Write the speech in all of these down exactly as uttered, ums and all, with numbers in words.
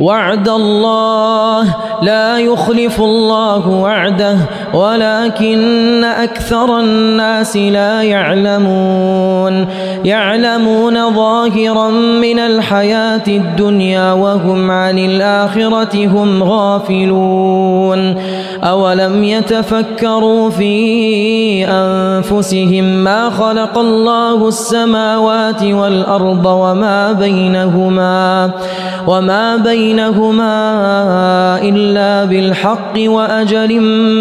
وعد الله لا يخلف الله وعده ولكن أكثر الناس لا يعلمون يعلمون ظاهرا من الحياة الدنيا وهم عن الآخرة هم غافلون أولم يتفكروا في أنفسهم ما خلق الله السماوات والأرض وما بينهما وما بينهما إلا بالحق وأجل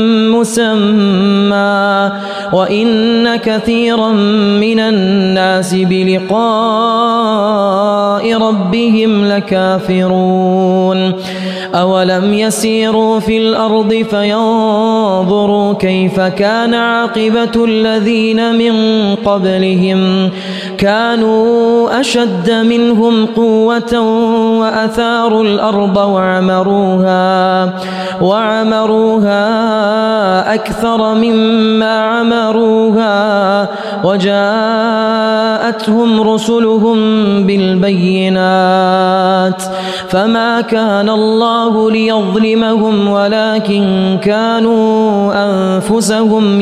مسمى وإن كثيرا من الناس بلقاء ربهم لكافرون أولم يسيروا في الأرض فينظروا كيف كان عاقبة الذين من قبلهم كانوا أشد منهم قوة وأثاروا الأرض وعمروها وعمروها أكثر مما عمروها وجاءتهم رسلهم بالبينات فما كان الله ليظلمهم ولكن كانوا أنفسهم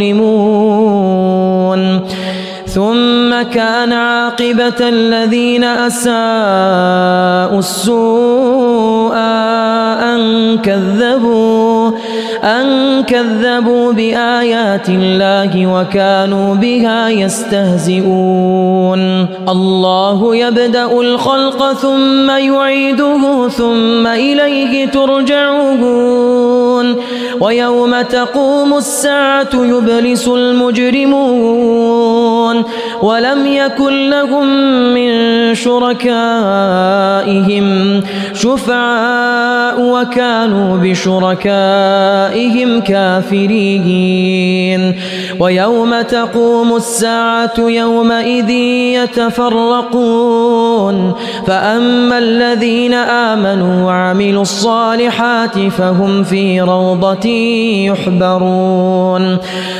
يظلمون ثم كان عاقبة الذين أساءوا السوء أن كذبوا أن كذبوا بآيات الله وكانوا بها يستهزئون الله يبدأ الخلق ثم يعيده ثم إليه ترجعون ويوم تقوم الساعة يبلس المجرمون ولم يكن لهم من شركائهم شفعاء وكانوا بشركائهم كافرين ويوم تقوم الساعة يومئذ يتفرقون فأما الذين آمنوا وعملوا الصالحات فهم في روضة يحبرون